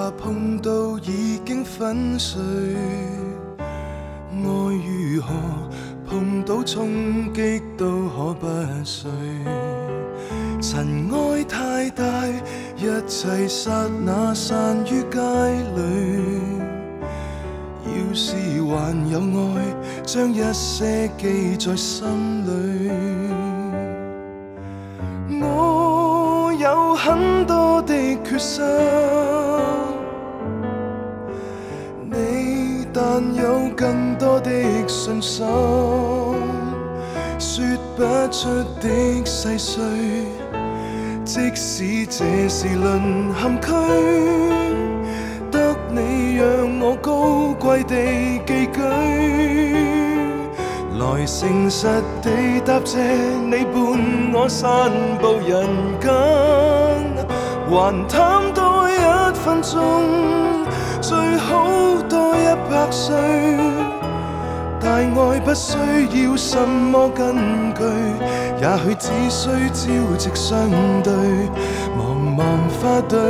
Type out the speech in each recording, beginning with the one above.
怕碰到已經粉碎，愛如何碰到衝擊都可不碎。塵埃太大，一切剎那散於街裏。要是還有愛，將一些記在心裏。我有很多的缺失，你但有更多的信心，說不出的細碎，即使這是淪陷區，得你讓我高貴地寄居，來誠實地答謝你伴我散步人間，還貪多1分鐘，最好多100歲。大愛不需要什麼根據，也許只需朝夕相對，茫茫花隊，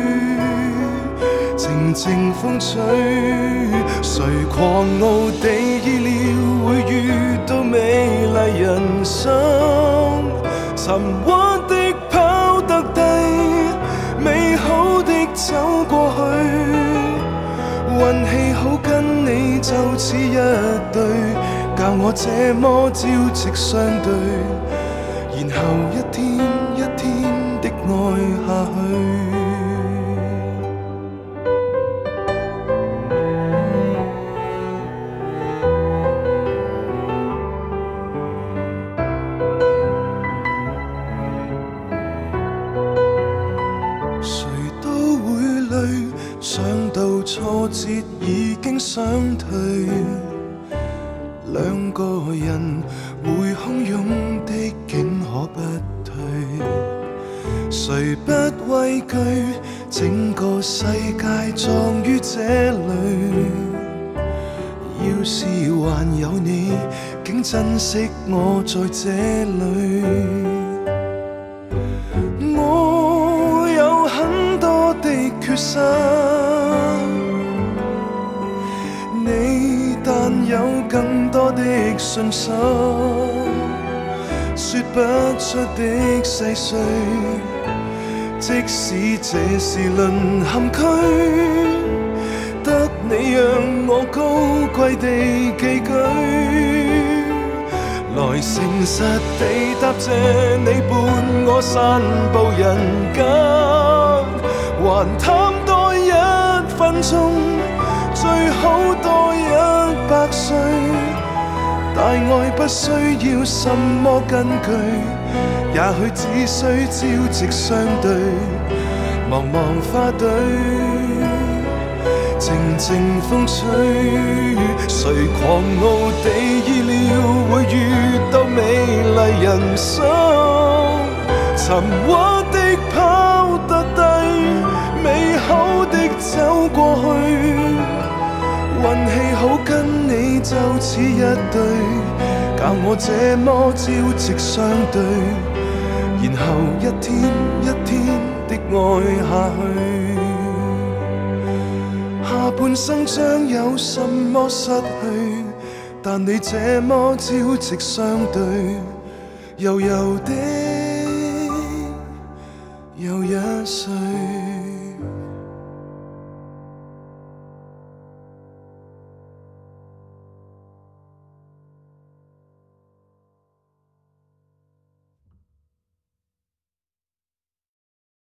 靜靜風吹。誰狂傲地意料會遇到美麗人生，沉穩的跑得低，美好的走過去。運氣好跟你就似一對，教我這麼朝夕相對，然後一天一天的愛下去。想到挫折已經想退，兩個人會洶湧的境可不退，誰不畏懼整個世界葬於這裏。要是還有你，竟珍惜我在這裏。我有很多的缺失，你但有更多的信心，說不出的細碎，即使這是淪陷區，得你讓我高貴地寄居，來誠實地答謝你伴我散步人間，還貪多1分鐘，最好多100歲。大愛不需要什麼根據，也許只需朝夕相對，茫茫花隊，靜靜風吹。誰狂傲地意料會遇到美麗人生，沉穩的跑得低，美好的走過去。運氣好跟你就似一對，教我這麼朝夕相對，然後一天一天的愛下去。下半生將有什麼失去，但你這麼朝夕相對，悠悠的又一歲。